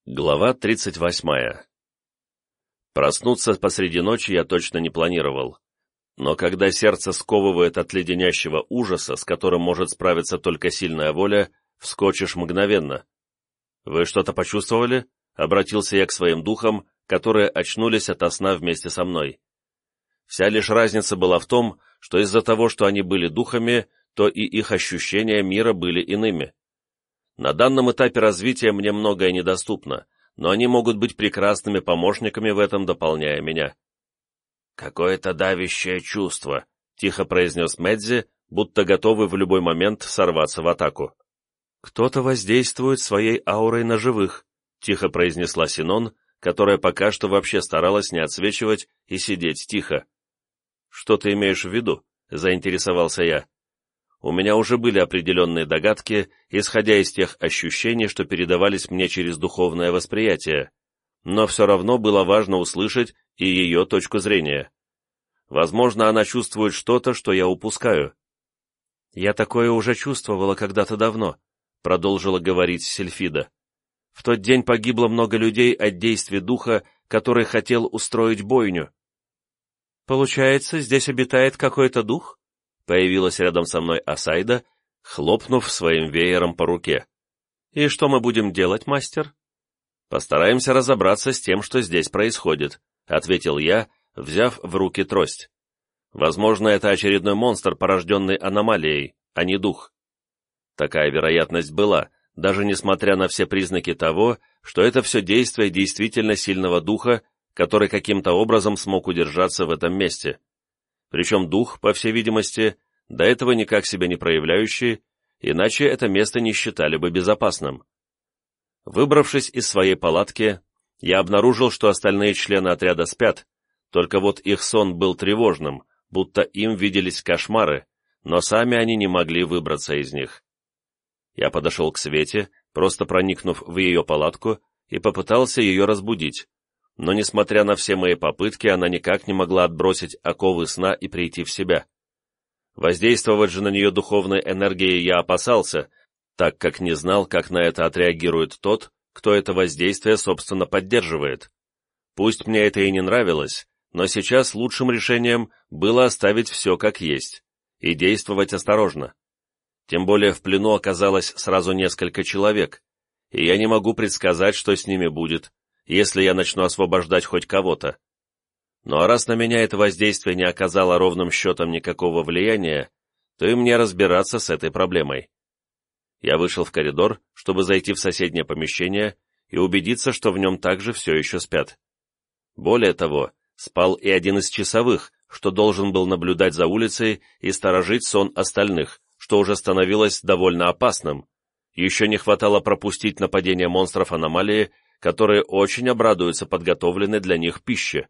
Глава 38. Проснуться посреди ночи я точно не планировал. Но когда сердце сковывает от леденящего ужаса, с которым может справиться только сильная воля, вскочишь мгновенно. «Вы что-то почувствовали?» — обратился я к своим духам, которые очнулись ото сна вместе со мной. Вся лишь разница была в том, что из-за того, что они были духами, то и их ощущения мира были иными. На данном этапе развития мне многое недоступно, но они могут быть прекрасными помощниками в этом, дополняя меня. «Какое-то давящее чувство», — тихо произнес Мэдзи, будто готовый в любой момент сорваться в атаку. «Кто-то воздействует своей аурой на живых», — тихо произнесла Синон, которая пока что вообще старалась не отсвечивать и сидеть тихо. «Что ты имеешь в виду?» — заинтересовался я. У меня уже были определенные догадки, исходя из тех ощущений, что передавались мне через духовное восприятие, но все равно было важно услышать и ее точку зрения. Возможно, она чувствует что-то, что я упускаю. «Я такое уже чувствовала когда-то давно», — продолжила говорить Сильфида. «В тот день погибло много людей от действий духа, который хотел устроить бойню». «Получается, здесь обитает какой-то дух?» Появилась рядом со мной Асайда, хлопнув своим веером по руке. «И что мы будем делать, мастер?» «Постараемся разобраться с тем, что здесь происходит», — ответил я, взяв в руки трость. «Возможно, это очередной монстр, порожденный аномалией, а не дух». Такая вероятность была, даже несмотря на все признаки того, что это все действие действительно сильного духа, который каким-то образом смог удержаться в этом месте. Причем дух, по всей видимости, до этого никак себя не проявляющий, иначе это место не считали бы безопасным. Выбравшись из своей палатки, я обнаружил, что остальные члены отряда спят, только вот их сон был тревожным, будто им виделись кошмары, но сами они не могли выбраться из них. Я подошел к Свете, просто проникнув в ее палатку, и попытался ее разбудить. Но, несмотря на все мои попытки, она никак не могла отбросить оковы сна и прийти в себя. Воздействовать же на нее духовной энергией я опасался, так как не знал, как на это отреагирует тот, кто это воздействие, собственно, поддерживает. Пусть мне это и не нравилось, но сейчас лучшим решением было оставить все как есть и действовать осторожно. Тем более в плену оказалось сразу несколько человек, и я не могу предсказать, что с ними будет, если я начну освобождать хоть кого-то. Ну а раз на меня это воздействие не оказало ровным счетом никакого влияния, то и мне разбираться с этой проблемой. Я вышел в коридор, чтобы зайти в соседнее помещение и убедиться, что в нем также все еще спят. Более того, спал и один из часовых, что должен был наблюдать за улицей и сторожить сон остальных, что уже становилось довольно опасным. Еще не хватало пропустить нападение монстров аномалии, которые очень обрадуются подготовленной для них пище.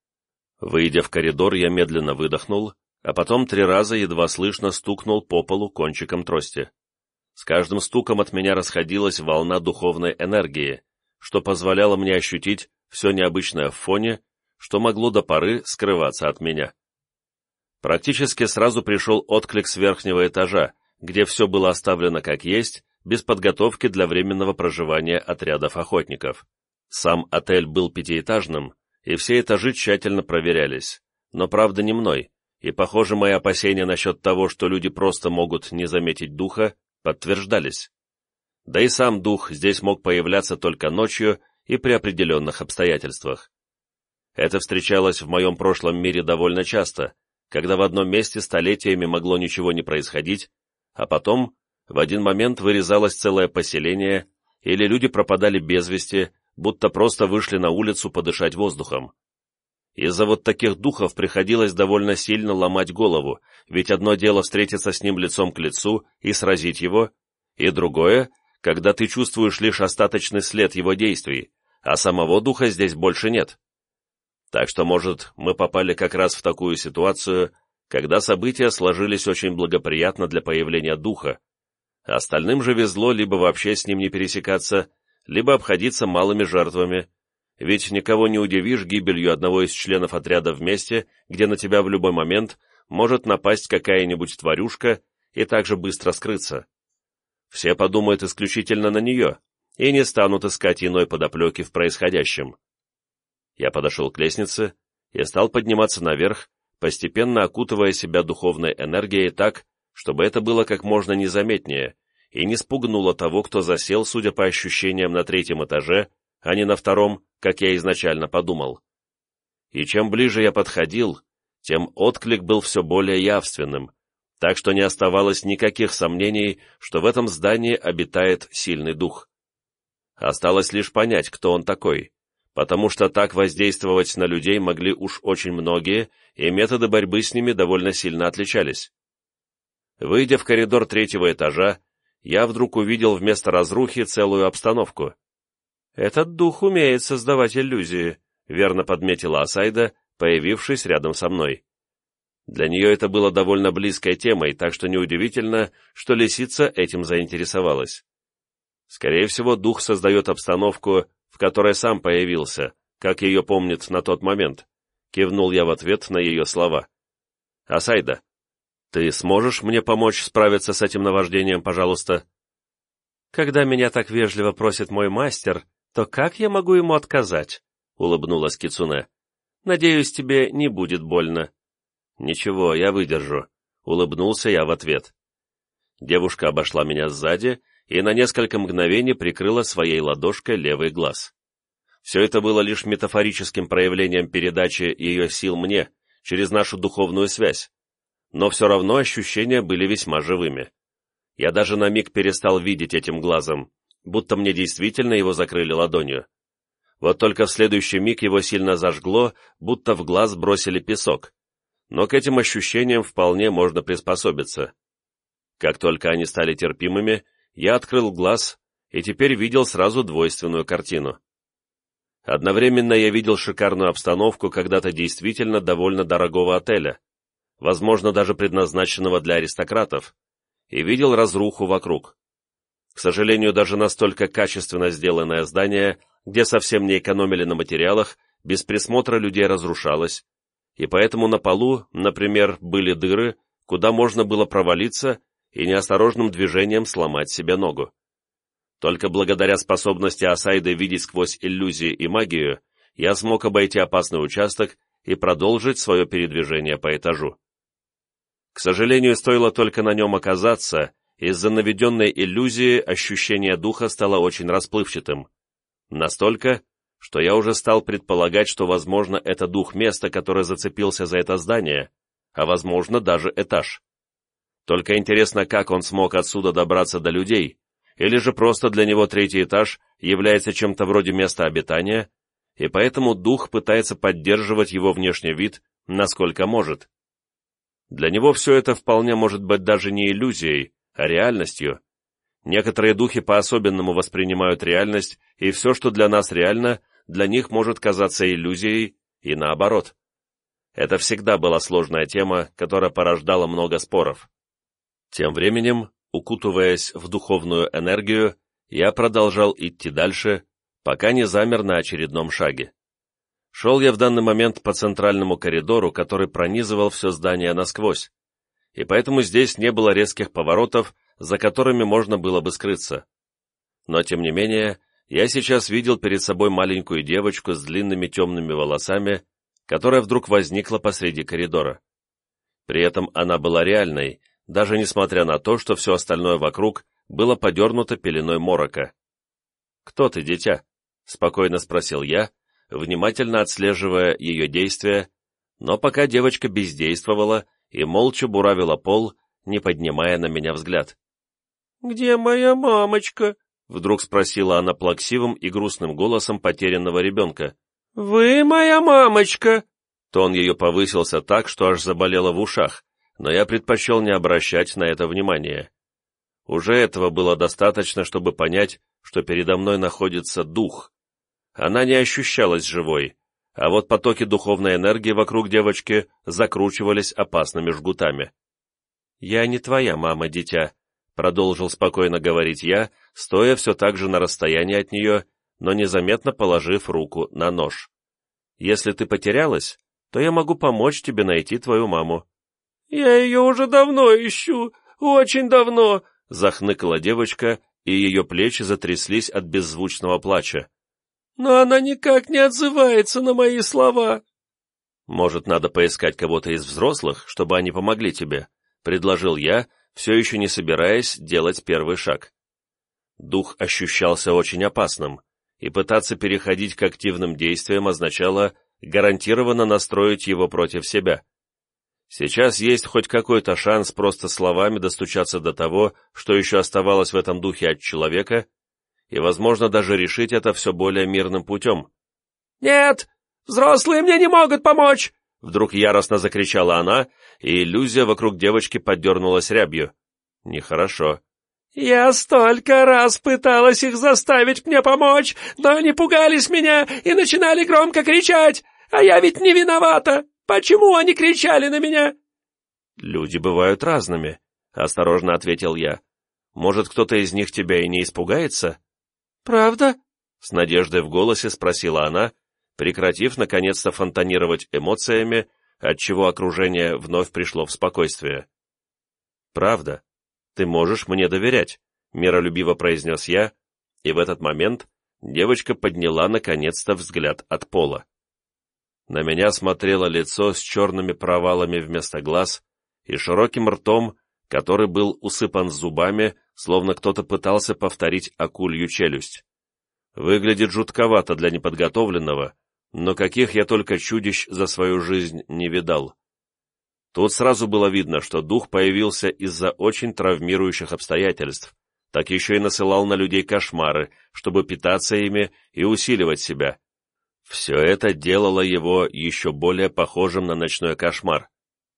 Выйдя в коридор, я медленно выдохнул, а потом 3 раза едва слышно стукнул по полу кончиком трости. С каждым стуком от меня расходилась волна духовной энергии, что позволяло мне ощутить все необычное в фоне, что могло до поры скрываться от меня. Практически сразу пришел отклик с верхнего этажа, где все было оставлено как есть, без подготовки для временного проживания отрядов охотников. Сам отель был 5-этажным, и все этажи тщательно проверялись, но правда не мной, и, похоже, мои опасения насчет того, что люди просто могут не заметить духа, подтверждались. Да и сам дух здесь мог появляться только ночью и при определенных обстоятельствах. Это встречалось в моем прошлом мире довольно часто, когда в одном месте столетиями могло ничего не происходить, а потом в один момент вырезалось целое поселение, или люди пропадали без вести, будто просто вышли на улицу подышать воздухом. Из-за вот таких духов приходилось довольно сильно ломать голову, ведь одно дело встретиться с ним лицом к лицу и сразить его, и другое, когда ты чувствуешь лишь остаточный след его действий, а самого духа здесь больше нет. Так что, может, мы попали как раз в такую ситуацию, когда события сложились очень благоприятно для появления духа, остальным же везло либо вообще с ним не пересекаться, либо обходиться малыми жертвами, ведь никого не удивишь гибелью одного из членов отряда в месте, где на тебя в любой момент может напасть какая-нибудь тварюшка и так же быстро скрыться. Все подумают исключительно на нее, и не станут искать иной подоплеки в происходящем. Я подошел к лестнице и стал подниматься наверх, постепенно окутывая себя духовной энергией так, чтобы это было как можно незаметнее и не спугнуло того, кто засел, судя по ощущениям, на 3-м этаже, а не на 2-м, как я изначально подумал. И чем ближе я подходил, тем отклик был все более явственным, так что не оставалось никаких сомнений, что в этом здании обитает сильный дух. Осталось лишь понять, кто он такой, потому что так воздействовать на людей могли уж очень многие, и методы борьбы с ними довольно сильно отличались. Выйдя в коридор 3-го этажа, я вдруг увидел вместо разрухи целую обстановку. «Этот дух умеет создавать иллюзии», — верно подметила Асайда, появившись рядом со мной. Для нее это было довольно близкой темой, так что неудивительно, что лисица этим заинтересовалась. Скорее всего, дух создает обстановку, в которой сам появился, как ее помнит на тот момент. Кивнул я в ответ на ее слова. «Асайда, ты сможешь мне помочь справиться с этим наваждением, пожалуйста?» «Когда меня так вежливо просит мой мастер, то как я могу ему отказать?» — улыбнулась Кицуне. «Надеюсь, тебе не будет больно». «Ничего, я выдержу», — улыбнулся я в ответ. Девушка обошла меня сзади и на несколько мгновений прикрыла своей ладошкой левый глаз. Все это было лишь метафорическим проявлением передачи ее сил мне, через нашу духовную связь. Но все равно ощущения были весьма живыми. Я даже на миг перестал видеть этим глазом, будто мне действительно его закрыли ладонью. Вот только в следующий миг его сильно зажгло, будто в глаз бросили песок. Но к этим ощущениям вполне можно приспособиться. Как только они стали терпимыми, я открыл глаз и теперь видел сразу двойственную картину. Одновременно я видел шикарную обстановку когда-то действительно довольно дорогого отеля, возможно, даже предназначенного для аристократов, и видел разруху вокруг. К сожалению, даже настолько качественно сделанное здание, где совсем не экономили на материалах, без присмотра людей разрушалось, и поэтому на полу, например, были дыры, куда можно было провалиться и неосторожным движением сломать себе ногу. Только благодаря способности Асайды видеть сквозь иллюзии и магию, я смог обойти опасный участок и продолжить свое передвижение по этажу. К сожалению, стоило только на нем оказаться, из-за наведенной иллюзии ощущение духа стало очень расплывчатым. Настолько, что я уже стал предполагать, что, возможно, это дух места, который зацепился за это здание, а, возможно, даже этаж. Только интересно, как он смог отсюда добраться до людей, или же просто для него 3-й этаж является чем-то вроде места обитания, и поэтому дух пытается поддерживать его внешний вид, насколько может. Для него все это вполне может быть даже не иллюзией, а реальностью. Некоторые духи по-особенному воспринимают реальность, и все, что для нас реально, для них может казаться иллюзией, и наоборот. Это всегда была сложная тема, которая порождала много споров. Тем временем, укутываясь в духовную энергию, я продолжал идти дальше, пока не замер на очередном шаге. Шел я в данный момент по центральному коридору, который пронизывал все здание насквозь, и поэтому здесь не было резких поворотов, за которыми можно было бы скрыться. Но, тем не менее, я сейчас видел перед собой маленькую девочку с длинными темными волосами, которая вдруг возникла посреди коридора. При этом она была реальной, даже несмотря на то, что все остальное вокруг было подернуто пеленой морока. «Кто ты, дитя?» — спокойно спросил я, внимательно отслеживая ее действия, но пока девочка бездействовала и молча буравила пол, не поднимая на меня взгляд. «Где моя мамочка?» — вдруг спросила она плаксивым и грустным голосом потерянного ребенка. «Вы моя мамочка!» Тон ее повысился так, что аж заболело в ушах, но я предпочел не обращать на это внимания. Уже этого было достаточно, чтобы понять, что передо мной находится дух. Она не ощущалась живой, а вот потоки духовной энергии вокруг девочки закручивались опасными жгутами. «Я не твоя мама, дитя», — продолжил спокойно говорить я, стоя все так же на расстоянии от нее, но незаметно положив руку на нож. «Если ты потерялась, то я могу помочь тебе найти твою маму». «Я ее уже давно ищу, очень давно», — захныкала девочка и ее плечи затряслись от беззвучного плача. «Но она никак не отзывается на мои слова». «Может, надо поискать кого-то из взрослых, чтобы они помогли тебе?» — предложил я, все еще не собираясь делать первый шаг. Дух ощущался очень опасным, и пытаться переходить к активным действиям означало гарантированно настроить его против себя. Сейчас есть хоть какой-то шанс просто словами достучаться до того, что еще оставалось в этом духе от человека, и, возможно, даже решить это все более мирным путем. «Нет! Взрослые мне не могут помочь!» Вдруг яростно закричала она, и иллюзия вокруг девочки подернулась рябью. Нехорошо. «Я столько раз пыталась их заставить мне помочь, но они пугались меня и начинали громко кричать, а я ведь не виновата! Почему они кричали на меня?» «Люди бывают разными», — осторожно ответил я. «Может, кто-то из них тебя и не испугается?» «Правда?» — с надеждой в голосе спросила она, прекратив наконец-то фонтанировать эмоциями, отчего окружение вновь пришло в спокойствие. «Правда. Ты можешь мне доверять», — миролюбиво произнес я, и в этот момент девочка подняла наконец-то взгляд от пола. На меня смотрело лицо с черными провалами вместо глаз и широким ртом, который был усыпан зубами, словно кто-то пытался повторить акулью челюсть. Выглядит жутковато для неподготовленного, но каких я только чудищ за свою жизнь не видал. Тут сразу было видно, что дух появился из-за очень травмирующих обстоятельств, так еще и насылал на людей кошмары, чтобы питаться ими и усиливать себя. Все это делало его еще более похожим на ночной кошмар.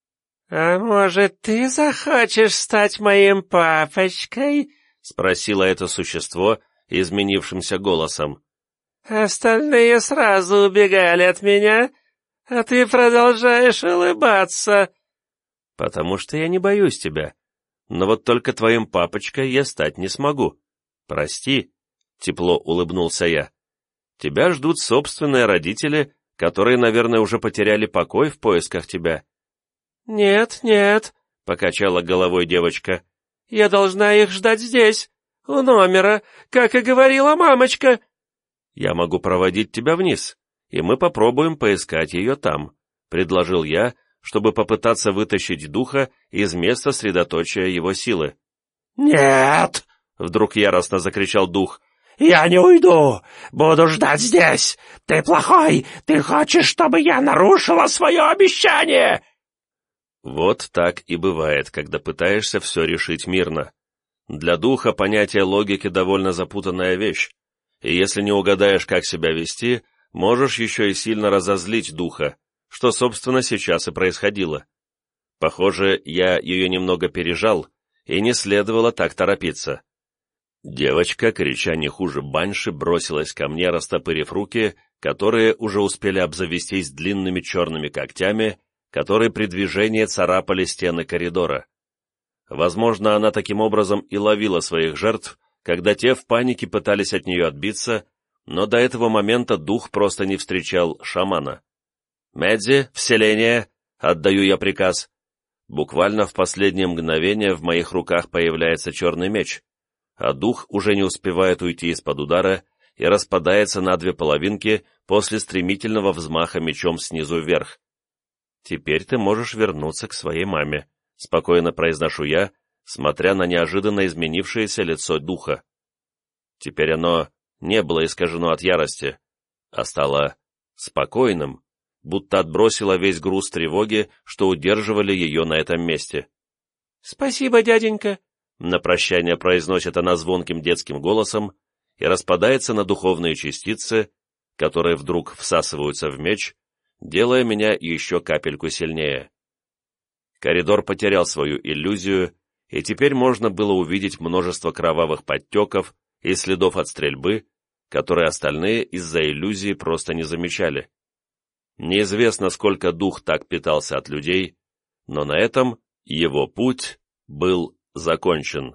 «А может, ты захочешь стать моим папочкой?» — спросило это существо изменившимся голосом. «Остальные сразу убегали от меня, а ты продолжаешь улыбаться». «Потому что я не боюсь тебя. Но вот только твоим папочкой я стать не смогу. Прости», — тепло улыбнулся я. «Тебя ждут собственные родители, которые, наверное, уже потеряли покой в поисках тебя». «Нет, нет», — покачала головой девочка. «Я должна их ждать здесь, у номера, как и говорила мамочка». «Я могу проводить тебя вниз, и мы попробуем поискать ее там», — предложил я, чтобы попытаться вытащить духа из места средоточия его силы. «Нет!» — вдруг яростно закричал дух. «Я не уйду! Буду ждать здесь! Ты плохой! Ты хочешь, чтобы я нарушила свое обещание!» Вот так и бывает, когда пытаешься все решить мирно. Для духа понятие логики довольно запутанная вещь, и если не угадаешь, как себя вести, можешь еще и сильно разозлить духа, что, собственно, сейчас и происходило. Похоже, я ее немного пережал, и не следовало так торопиться. Девочка, крича не хуже банши, бросилась ко мне, растопырив руки, которые уже успели обзавестись длинными черными когтями, которые при движении царапали стены коридора. Возможно, она таким образом и ловила своих жертв, когда те в панике пытались от нее отбиться, но до этого момента дух просто не встречал шамана. «Мэдзи, вселение!» — отдаю я приказ. Буквально в последнее мгновение в моих руках появляется черный меч, а дух уже не успевает уйти из-под удара и распадается на две половинки после стремительного взмаха мечом снизу вверх. «Теперь ты можешь вернуться к своей маме», — спокойно произношу я, смотря на неожиданно изменившееся лицо духа. Теперь оно не было искажено от ярости, а стало спокойным, будто отбросило весь груз тревоги, что удерживали ее на этом месте. «Спасибо, дяденька», — на прощание произносит она звонким детским голосом и распадается на духовные частицы, которые вдруг всасываются в меч, делая меня еще капельку сильнее. Коридор потерял свою иллюзию, и теперь можно было увидеть множество кровавых подтеков и следов от стрельбы, которые остальные из-за иллюзии просто не замечали. Неизвестно, сколько дух так питался от людей, но на этом его путь был закончен.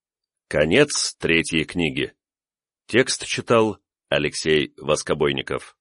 Конец 3 книги. Текст читал Алексей Воскобойников.